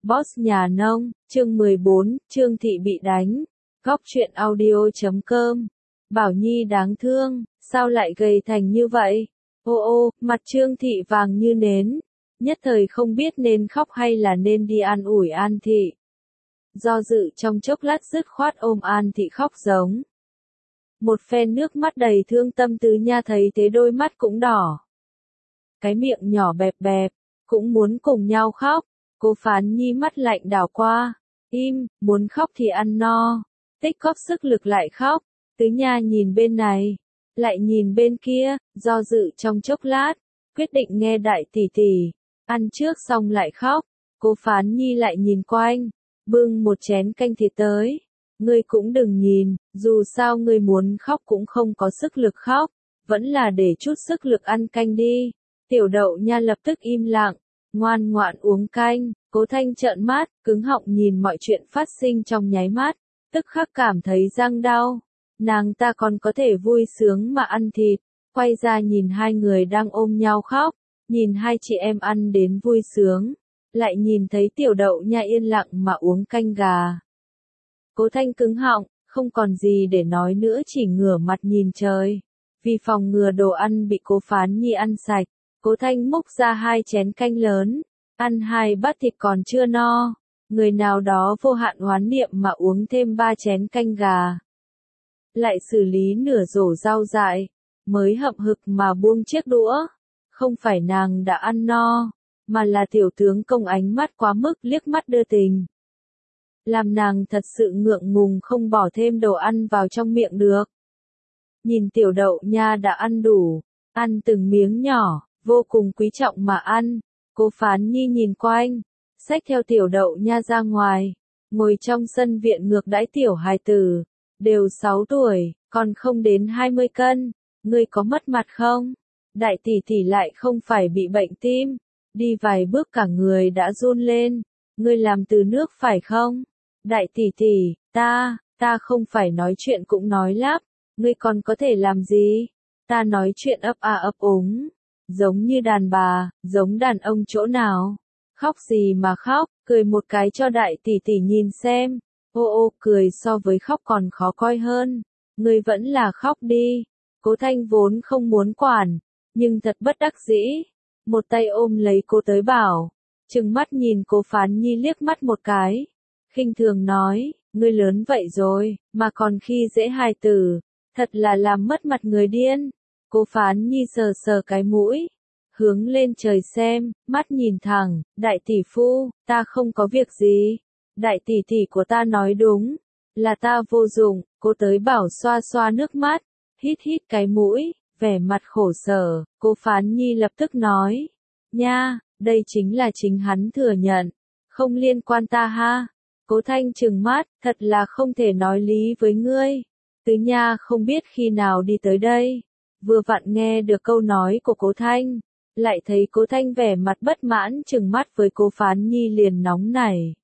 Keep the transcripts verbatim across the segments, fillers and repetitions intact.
Boss nhà nông, chương mười bốn, Trương Thị bị đánh. Góc truyện audio chấm com. Bảo Nhi đáng thương, sao lại gầy thành như vậy? Ô ô, mặt Trương Thị vàng như nến. Nhất thời không biết nên khóc hay là nên đi an ủi An Thị. Do dự trong chốc lát dứt khoát ôm An Thị khóc giống. Một phen nước mắt đầy thương tâm Tứ Nha thấy thế đôi mắt cũng đỏ. Cái miệng nhỏ bẹp bẹp, cũng muốn cùng nhau khóc. Cô Phán Nhi mắt lạnh đảo qua. Im, muốn khóc thì ăn no. Tích góp sức lực lại khóc. Tứ Nha nhìn bên này, lại nhìn bên kia, do dự trong chốc lát, quyết định nghe đại tỷ tỷ. Ăn trước xong lại khóc. Cô Phán Nhi lại nhìn quanh, bưng một chén canh thịt tới. Ngươi cũng đừng nhìn, dù sao ngươi muốn khóc cũng không có sức lực khóc, vẫn là để chút sức lực ăn canh đi. Tiểu Đậu Nha lập tức im lặng, ngoan ngoãn uống canh. Cố Thanh trợn mắt, cứng họng nhìn mọi chuyện phát sinh trong nháy mắt, tức khắc cảm thấy răng đau. Nàng ta còn có thể vui sướng mà ăn thịt, quay ra nhìn hai người đang ôm nhau khóc, nhìn hai chị em ăn đến vui sướng, lại nhìn thấy Tiểu Đậu Nha yên lặng mà uống canh gà. Cố Thanh cứng họng, không còn gì để nói nữa, chỉ ngửa mặt nhìn trời. Vì phòng ngừa đồ ăn bị Cố Phán Nhi ăn sạch, Cố Thanh múc ra hai chén canh lớn, ăn hai bát thịt còn chưa no. Người nào đó vô hạn oán niệm mà uống thêm ba chén canh gà. Lại xử lý nửa rổ rau dại, mới hậm hực mà buông chiếc đũa. Không phải nàng đã ăn no, mà là tiểu tướng công ánh mắt quá mức liếc mắt đưa tình. Làm nàng thật sự ngượng ngùng không bỏ thêm đồ ăn vào trong miệng được. Nhìn Tiểu Đậu Nha đã ăn đủ, ăn từng miếng nhỏ, vô cùng quý trọng mà ăn. Cô Phán Nhi nhìn quanh, xách theo Tiểu Đậu Nha ra ngoài, ngồi trong sân viện ngược đãi tiểu hài tử, đều sáu tuổi, còn không đến hai mươi cân, ngươi có mất mặt không? Đại tỷ tỷ lại không phải bị bệnh tim, đi vài bước cả người đã run lên, ngươi làm từ nước phải không? Đại tỷ tỷ, ta, ta không phải nói chuyện cũng nói lắp, ngươi còn có thể làm gì? Ta nói chuyện ấp a ấp úng, giống như đàn bà, giống đàn ông chỗ nào? Khóc gì mà khóc, cười một cái cho đại tỷ tỷ nhìn xem. Ô ô, cười so với khóc còn khó coi hơn. Ngươi vẫn là khóc đi. Cố Thanh vốn không muốn quản, nhưng thật bất đắc dĩ. Một tay ôm lấy cô tới bảo, trừng mắt nhìn Cố Phán Nhi liếc mắt một cái. Khinh thường nói, ngươi lớn vậy rồi, mà còn khi dễ hài tử, thật là làm mất mặt người điên. Cố Phán Nhi sờ sờ cái mũi, hướng lên trời xem, mắt nhìn thẳng, đại tỷ phu, ta không có việc gì. Đại tỷ tỷ của ta nói đúng, là ta vô dụng. Cô tới bảo xoa xoa nước mắt, hít hít cái mũi, vẻ mặt khổ sở. Cô Phán Nhi lập tức nói, nha, đây chính là chính hắn thừa nhận, không liên quan ta ha. Cố Thanh trừng mắt, thật là không thể nói lý với ngươi. Tứ Nha không biết khi nào đi tới đây, vừa vặn nghe được câu nói của Cố Thanh, lại thấy Cố Thanh vẻ mặt bất mãn trừng mắt với Cố Phán Nhi liền nóng nảy.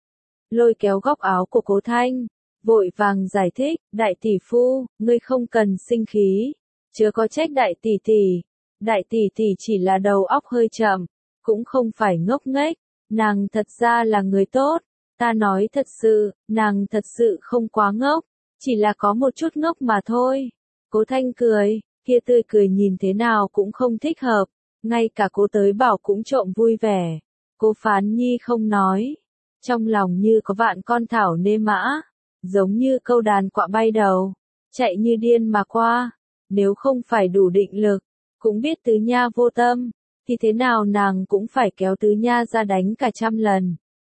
Lôi kéo góc áo của Cố Thanh, vội vàng giải thích, đại tỷ phu, ngươi không cần sinh khí, chớ có trách đại tỷ tỷ. Đại tỷ tỷ chỉ là đầu óc hơi chậm, cũng không phải ngốc nghếch, nàng thật ra là người tốt. Ta nói thật sự, nàng thật sự không quá ngốc, chỉ là có một chút ngốc mà thôi. Cố Thanh cười, kia tươi cười nhìn thế nào cũng không thích hợp, ngay cả Cố tới bảo cũng trộm vui vẻ. Cố Phán Nhi không nói, trong lòng như có vạn con thảo nê mã, giống như câu đàn quạ bay đầu, chạy như điên mà qua. Nếu không phải đủ định lực, cũng biết Tứ Nha vô tâm, thì thế nào nàng cũng phải kéo Tứ Nha ra đánh cả trăm lần.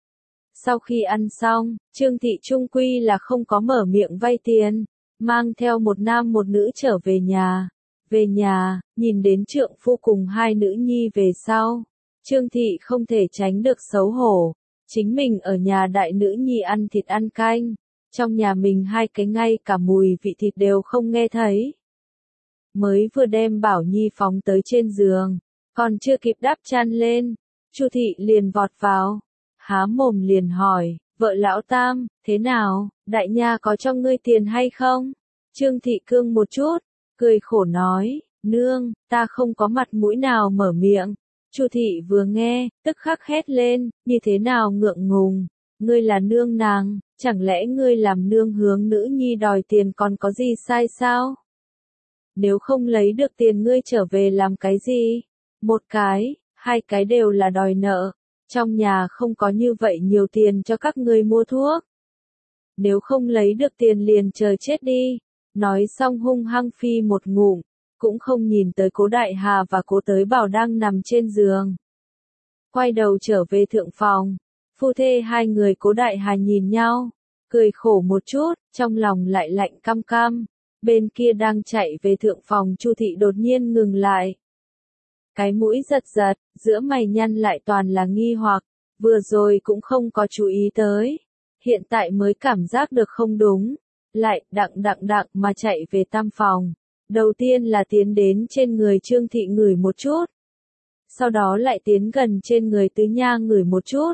Sau khi ăn xong, Trương Thị trung quy là không có mở miệng vay tiền, mang theo một nam một nữ trở về nhà. Về nhà, nhìn đến trượng phu cùng hai nữ nhi về sau, Trương Thị không thể tránh được xấu hổ. Chính mình ở nhà đại nữ nhi ăn thịt ăn canh, trong nhà mình hai cái ngay cả mùi vị thịt đều không nghe thấy. Mới vừa đem Bảo Nhi phóng tới trên giường, còn chưa kịp đắp chăn lên, Chu Thị liền vọt vào, há mồm liền hỏi, vợ lão Tam, thế nào, đại nha có cho ngươi tiền hay không? Trương Thị cương một chút, cười khổ nói, nương, ta không có mặt mũi nào mở miệng. Chu thị vừa nghe, tức khắc hét lên, như thế nào ngượng ngùng, ngươi là nương nàng, chẳng lẽ ngươi làm nương hướng nữ nhi đòi tiền còn có gì sai sao? Nếu không lấy được tiền ngươi trở về làm cái gì? Một cái, hai cái đều là đòi nợ, trong nhà không có như vậy nhiều tiền cho các ngươi mua thuốc. Nếu không lấy được tiền liền chờ chết đi. Nói xong hung hăng phi một ngụm, cũng không nhìn tới Cố Đại Hà và Cố Tới Bảo đang nằm trên giường. Quay đầu trở về thượng phòng, phu thê hai người Cố Đại Hà nhìn nhau, cười khổ một chút, trong lòng lại lạnh căm căm. Bên kia đang chạy về thượng phòng Chu thị đột nhiên ngừng lại. Cái mũi giật giật, giữa mày nhăn lại toàn là nghi hoặc, vừa rồi cũng không có chú ý tới. Hiện tại mới cảm giác được không đúng, lại đặng đặng đặng mà chạy về tam phòng. Đầu tiên là tiến đến trên người Trương thị ngửi một chút. Sau đó lại tiến gần trên người Tứ Nha ngửi một chút.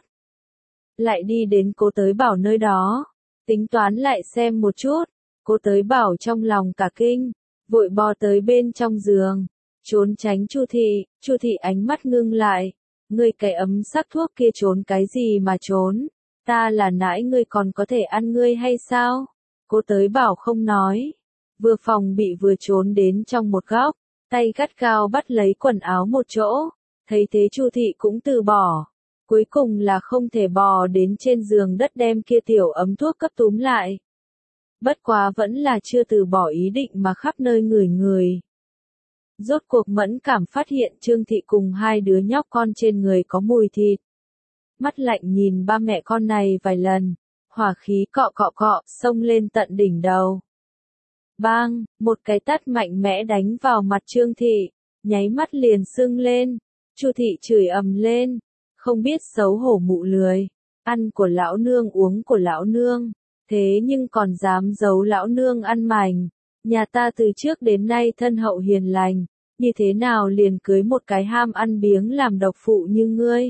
Lại đi đến Cố Tới Bảo nơi đó, tính toán lại xem một chút. Cố Tới Bảo trong lòng cả kinh, vội bò tới bên trong giường, trốn tránh Chu thị. Chu thị ánh mắt ngưng lại, ngươi cái ấm sắc thuốc kia trốn cái gì mà trốn, ta là nãi ngươi còn có thể ăn ngươi hay sao? Cố Tới Bảo không nói, vừa phòng bị vừa trốn đến trong một góc, tay gắt gao bắt lấy quần áo một chỗ, thấy thế Chu thị cũng từ bỏ, cuối cùng là không thể bò đến trên giường đất đem kia tiểu ấm thuốc cấp túm lại. Bất quá vẫn là chưa từ bỏ ý định mà khắp nơi ngửi người. Rốt cuộc mẫn cảm phát hiện Trương thị cùng hai đứa nhóc con trên người có mùi thịt. Mắt lạnh nhìn ba mẹ con này vài lần, hỏa khí cọ cọ cọ, xông lên tận đỉnh đầu. Bang, một cái tát mạnh mẽ đánh vào mặt Trương thị, nháy mắt liền sưng lên. Chu thị chửi ầm lên, không biết xấu hổ mụ lười, ăn của lão nương uống của lão nương, thế nhưng còn dám giấu lão nương ăn mảnh. Nhà ta từ trước đến nay thân hậu hiền lành, như thế nào liền cưới một cái ham ăn biếng làm độc phụ như ngươi.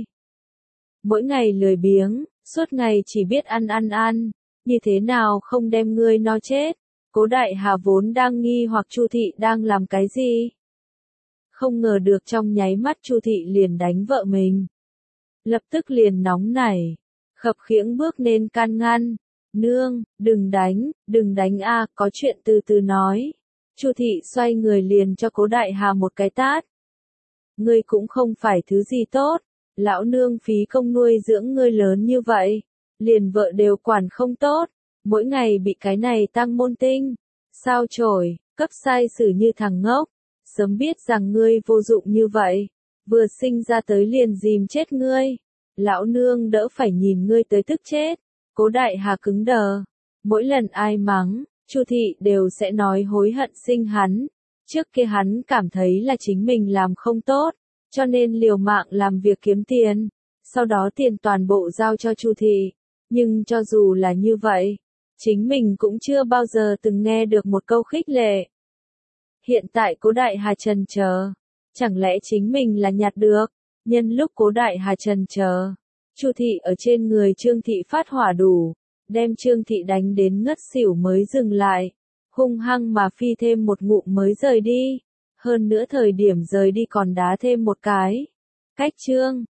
Mỗi ngày lười biếng, suốt ngày chỉ biết ăn ăn ăn, như thế nào không đem ngươi no chết. Cố Đại Hà vốn đang nghi hoặc Chu thị đang làm cái gì. Không ngờ được trong nháy mắt Chu thị liền đánh vợ mình. Lập tức liền nóng nảy, khập khiễng bước nên can ngăn. Nương, đừng đánh, đừng đánh a, có chuyện từ từ nói. Chu thị xoay người liền cho Cố Đại Hà một cái tát. Ngươi cũng không phải thứ gì tốt, lão nương phí công nuôi dưỡng ngươi lớn như vậy, liền vợ đều quản không tốt, mỗi ngày bị cái này tăng môn tinh, sao chổi, cấp sai xử như thằng ngốc, sớm biết rằng ngươi vô dụng như vậy, vừa sinh ra tới liền dìm chết ngươi, lão nương đỡ phải nhìn ngươi tới tức chết. Cố Đại Hà cứng đờ, mỗi lần ai mắng, Chu thị đều sẽ nói hối hận sinh hắn, trước kia hắn cảm thấy là chính mình làm không tốt, cho nên liều mạng làm việc kiếm tiền, sau đó tiền toàn bộ giao cho Chu thị, nhưng cho dù là như vậy, chính mình cũng chưa bao giờ từng nghe được một câu khích lệ. Hiện tại Cố Đại Hà trần chờ, chẳng lẽ chính mình là nhặt được, nhân lúc Cố Đại Hà trần chờ. Chu thị ở trên người Trương thị phát hỏa đủ, đem Trương thị đánh đến ngất xỉu mới dừng lại, hung hăng mà phi thêm một ngụm mới rời đi, hơn nữa thời điểm rời đi còn đá thêm một cái. Cách Trương